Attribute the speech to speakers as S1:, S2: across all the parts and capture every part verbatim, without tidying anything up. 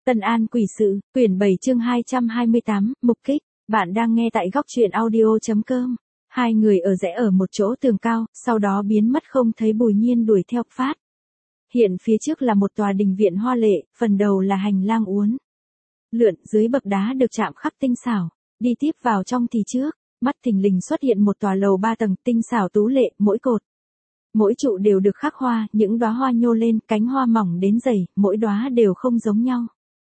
S1: Tân An quỷ sự, quyển bảy chương hai trăm hai mươi tám, mục kích. Bạn đang nghe tại góc truyện audio.com. Hai người ở rẽ ở một chỗ tường cao, sau đó biến mất không thấy Bùi Nhiên đuổi theo phát. Hiện phía trước là một tòa đình viện hoa lệ, phần đầu là hành lang uốn lượn, dưới bậc đá được chạm khắc tinh xảo. Đi tiếp vào trong thì trước, mắt thình lình xuất hiện một tòa lầu ba tầng tinh xảo tú lệ, mỗi cột, mỗi trụ đều được khắc hoa, những đóa hoa nhô lên, cánh hoa mỏng đến dày, mỗi đóa đều không giống nhau.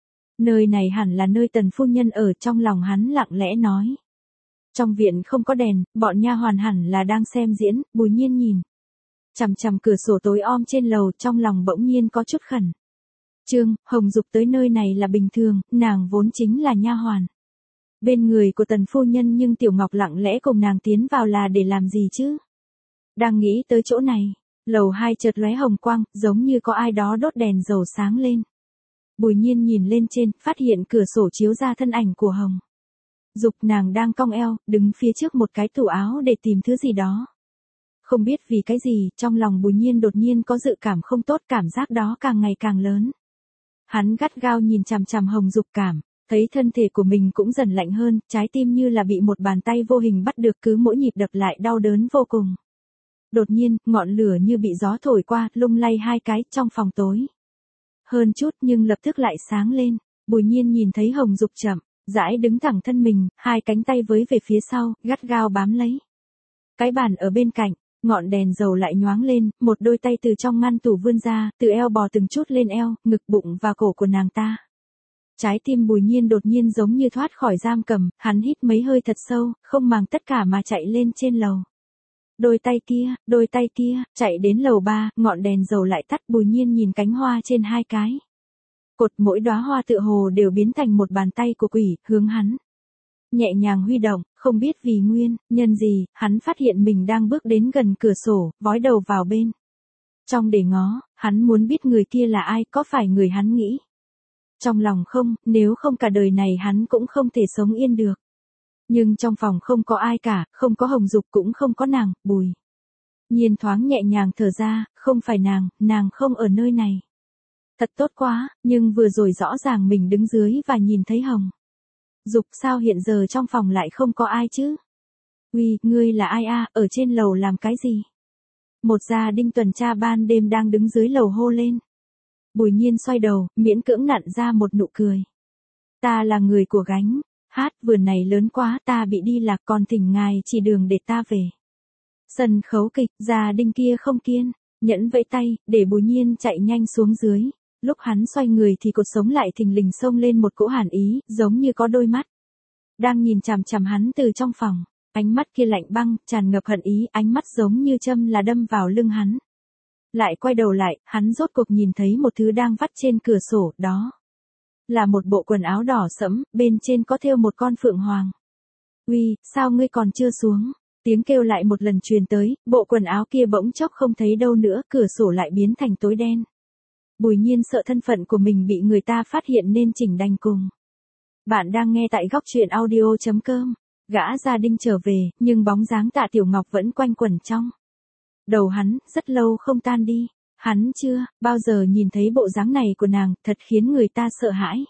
S1: Nơi này hẳn là nơi Tần phu nhân ở, trong lòng hắn lặng lẽ nói. Trong viện không có đèn, bọn nha hoàn hẳn là đang xem diễn. Bùi Nhiên nhìn chằm chằm cửa sổ tối om trên lầu, trong lòng bỗng nhiên có chút khẩn trương. Hồng Dục tới nơi này là bình thường, nàng vốn chính là nha hoàn bên người của Tần phu nhân, nhưng Tiểu Ngọc lặng lẽ cùng nàng tiến vào là để làm gì chứ? Đang nghĩ tới chỗ này, lầu hai chợt lóe hồng quang, giống như có ai đó đốt đèn dầu sáng lên. Bùi Nhiên nhìn lên trên, phát hiện cửa sổ chiếu ra thân ảnh của Hồng Dục, nàng đang cong eo, đứng phía trước một cái tủ áo để tìm thứ gì đó. Không biết vì cái gì, trong lòng Bùi Nhiên đột nhiên có dự cảm không tốt, cảm giác đó càng ngày càng lớn. Hắn gắt gao nhìn chằm chằm Hồng Dục, cảm thấy thân thể của mình cũng dần lạnh hơn, trái tim như là bị một bàn tay vô hình bắt được, cứ mỗi nhịp đập lại đau đớn vô cùng. Đột nhiên, ngọn lửa như bị gió thổi qua, lung lay hai cái, trong phòng tối hơn chút nhưng lập tức lại sáng lên. Bùi Nhiên nhìn thấy Hồng Dục chậm rãi đứng thẳng thân mình, hai cánh tay với về phía sau, gắt gao bám lấy cái bàn ở bên cạnh. Ngọn đèn dầu lại nhoáng lên, một đôi tay từ trong ngăn tủ vươn ra, từ eo bò từng chút lên eo, ngực, bụng và cổ của nàng ta. Trái tim Bùi Nhiên đột nhiên giống như thoát khỏi giam cầm, hắn hít mấy hơi thật sâu, không màng tất cả mà chạy lên trên lầu. Đôi tay kia, đôi tay kia, chạy đến lầu ba, ngọn đèn dầu lại tắt. Bùi Nhiên nhìn cánh hoa trên hai cái cột, mỗi đóa hoa tựa hồ đều biến thành một bàn tay của quỷ, hướng hắn nhẹ nhàng huy động. Không biết vì nguyên nhân gì, hắn phát hiện mình đang bước đến gần cửa sổ, vói đầu vào bên trong để ngó. Hắn muốn biết người kia là ai, có phải người hắn nghĩ trong lòng không, nếu không cả đời này hắn cũng không thể sống yên được. Nhưng trong phòng không có ai cả, không có Hồng Dục, cũng không có nàng. Bùi Nhiên thoáng nhẹ nhàng thở ra, không phải nàng, nàng không ở nơi này. Thật tốt quá, nhưng vừa rồi rõ ràng mình đứng dưới và nhìn thấy Hồng Dục, sao hiện giờ trong phòng lại không có ai chứ? Uy, ngươi là ai a, ở trên lầu làm cái gì? Một gia đình tuần tra ban đêm đang đứng dưới lầu hô lên. Bùi Nhiên xoay đầu, miễn cưỡng nặn ra một nụ cười. Ta là người của gánh hát, vườn này lớn quá, ta bị đi lạc, còn thỉnh ngài chỉ đường để ta về sân khấu kịch. Gia đình kia không kiên nhẫn vẫy tay, để Bùi Nhiên chạy nhanh xuống dưới. Lúc hắn xoay người thì cột sống lại thình lình xông lên một cỗ hàn ý, giống như có đôi mắt đang nhìn chằm chằm hắn từ trong phòng. Ánh mắt kia lạnh băng, tràn ngập hận ý, ánh mắt giống như châm là đâm vào lưng hắn. Lại quay đầu lại, hắn rốt cuộc nhìn thấy một thứ đang vắt trên cửa sổ, đó là một bộ quần áo đỏ sẫm, bên trên có thêu một con phượng hoàng. Uy, sao ngươi còn chưa xuống? Tiếng kêu lại một lần truyền tới, bộ quần áo kia bỗng chốc không thấy đâu nữa, cửa sổ lại biến thành tối đen. Bùi Nhiên sợ thân phận của mình bị người ta phát hiện nên chỉnh đành cùng. Bạn đang nghe tại góc truyện audio.com. Gã gia đình trở về, nhưng bóng dáng Tạ Tiểu Ngọc vẫn quanh quẩn trong đầu hắn, rất lâu không tan đi. Hắn chưa bao giờ nhìn thấy bộ dáng này của nàng, thật khiến người ta sợ hãi.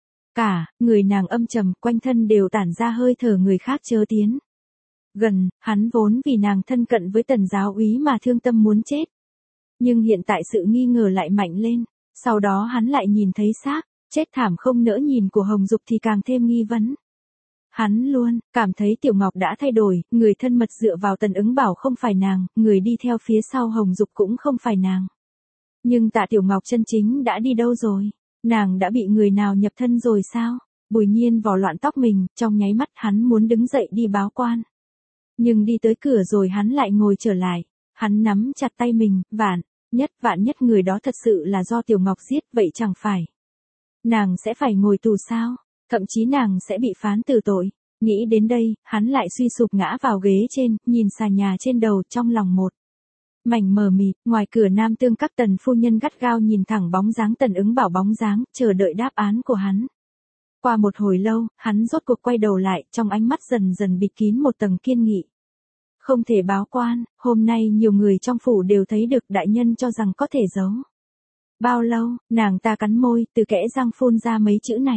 S1: Cả người nàng âm trầm, quanh thân đều tản ra hơi thở người khác chớ tiến gần. Hắn vốn vì nàng thân cận với Tần giáo úy mà thương tâm muốn chết. Nhưng hiện tại sự nghi ngờ lại mạnh lên. Sau đó hắn lại nhìn thấy xác chết thảm không nỡ nhìn của Hồng Dục thì càng thêm nghi vấn. Hắn luôn cảm thấy Tiểu Ngọc đã thay đổi, người thân mật dựa vào Tần Ứng Bảo không phải nàng, người đi theo phía sau Hồng Dục cũng không phải nàng. Nhưng Tạ Tiểu Ngọc chân chính đã đi đâu rồi? Nàng đã bị người nào nhập thân rồi sao? Bùi Nhiên vò loạn tóc mình, trong nháy mắt hắn muốn đứng dậy đi báo quan. Nhưng đi tới cửa rồi hắn lại ngồi trở lại. Hắn nắm chặt tay mình, vạn nhất vạn nhất người đó thật sự là do Tiểu Ngọc giết, vậy chẳng phải nàng sẽ phải ngồi tù sao? Thậm chí nàng sẽ bị phán tử tội. Nghĩ đến đây, hắn lại suy sụp ngã vào ghế trên, nhìn xà nhà trên đầu, trong lòng một mảnh mờ mịt. Ngoài cửa Nam Tương các Tần phu nhân gắt gao nhìn thẳng bóng dáng Tần Ứng Bảo bóng dáng, chờ đợi đáp án của hắn. Qua một hồi lâu, hắn rốt cuộc quay đầu lại, trong ánh mắt dần dần bịt kín một tầng kiên nghị. Không thể báo quan, hôm nay nhiều người trong phủ đều thấy được, đại nhân cho rằng có thể giấu Bao lâu, nàng ta cắn môi, từ kẽ răng phun ra mấy chữ này.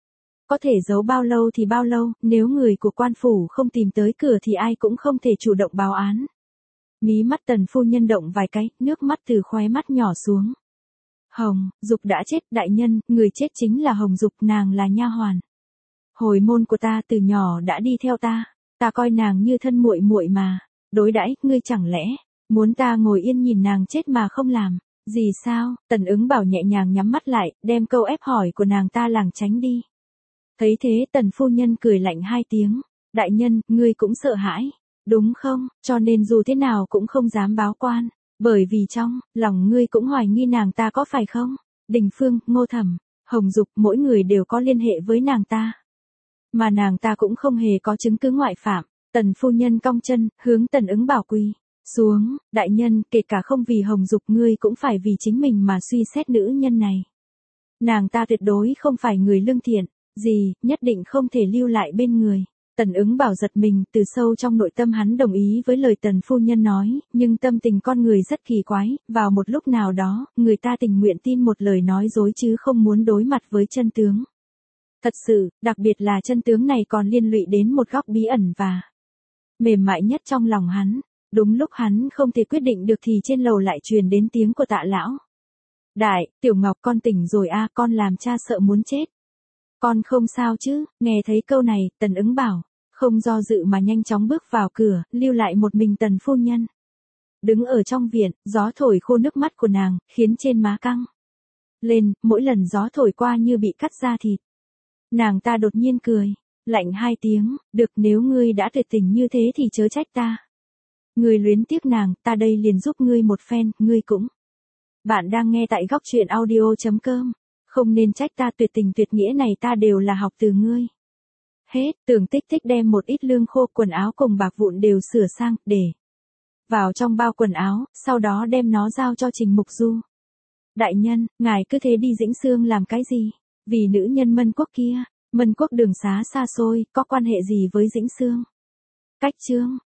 S1: Có thể giấu bao lâu thì bao lâu, nếu người của quan phủ không tìm tới cửa thì ai cũng không thể chủ động báo án. Mí mắt Tần phu nhân động vài cái, nước mắt từ khóe mắt nhỏ xuống. Hồng Dục đã chết, đại nhân, người chết chính là Hồng Dục, nàng là nha hoàn. Hồi môn của ta từ nhỏ đã đi theo ta, ta coi nàng như thân muội muội mà, đối đãi, ngươi chẳng lẽ muốn ta ngồi yên nhìn nàng chết mà không làm gì sao? Tần Ứng Bảo nhẹ nhàng nhắm mắt lại, đem câu ép hỏi của nàng ta lảng tránh đi. Thấy thế Tần phu nhân cười lạnh hai tiếng, đại nhân, ngươi cũng sợ hãi, đúng không, cho nên dù thế nào cũng không dám báo quan, bởi vì trong lòng ngươi cũng hoài nghi nàng ta có phải không? Đình Phương, Ngô Thẩm, Hồng Dục, mỗi người đều có liên hệ với nàng ta. Mà nàng ta cũng không hề có chứng cứ ngoại phạm. Tần phu nhân cong chân, hướng Tần Ứng Bảo quỳ xuống, đại nhân, kể cả không vì Hồng Dục ngươi cũng phải vì chính mình mà suy xét nữ nhân này. Nàng ta tuyệt đối không phải người lương thiện, gì, nhất định không thể lưu lại bên người. Tần Ứng Bảo giật mình, từ sâu trong nội tâm hắn đồng ý với lời Tần phu nhân nói, nhưng tâm tình con người rất kỳ quái, vào một lúc nào đó, người ta tình nguyện tin một lời nói dối chứ không muốn đối mặt với chân tướng. Thật sự, đặc biệt là chân tướng này còn liên lụy đến một góc bí ẩn và mềm mại nhất trong lòng hắn. Đúng lúc hắn không thể quyết định được thì trên lầu lại truyền đến tiếng của Tạ lão. Đại, Tiểu Ngọc con tỉnh rồi a, con làm cha sợ muốn chết. Con không sao chứ? Nghe thấy câu này, Tần Ứng Bảo không do dự mà nhanh chóng bước vào cửa, lưu lại một mình Tần phu nhân. Đứng ở trong viện, gió thổi khô nước mắt của nàng, khiến trên má căng lên, mỗi lần gió thổi qua như bị cắt da thịt. Nàng ta đột nhiên cười, lạnh hai tiếng, được, nếu ngươi đã tuyệt tình như thế thì chớ trách ta. Ngươi luyến tiếc nàng, ta đây liền giúp ngươi một phen, ngươi cũng. Bạn đang nghe tại góc truyện audio chấm com. Không nên trách ta, tuyệt tình tuyệt nghĩa này ta đều là học từ ngươi. Hết, Tưởng Tích Tích đem một ít lương khô, quần áo cùng bạc vụn đều sửa sang, để vào trong bao quần áo, sau đó đem nó giao cho Trình Mục Du. Đại nhân, ngài cứ thế đi Dĩnh Xương làm cái gì? Vì nữ nhân Mân Quốc kia, Mân Quốc đường xá xa xôi, có quan hệ gì với Dĩnh Xương? Cách chương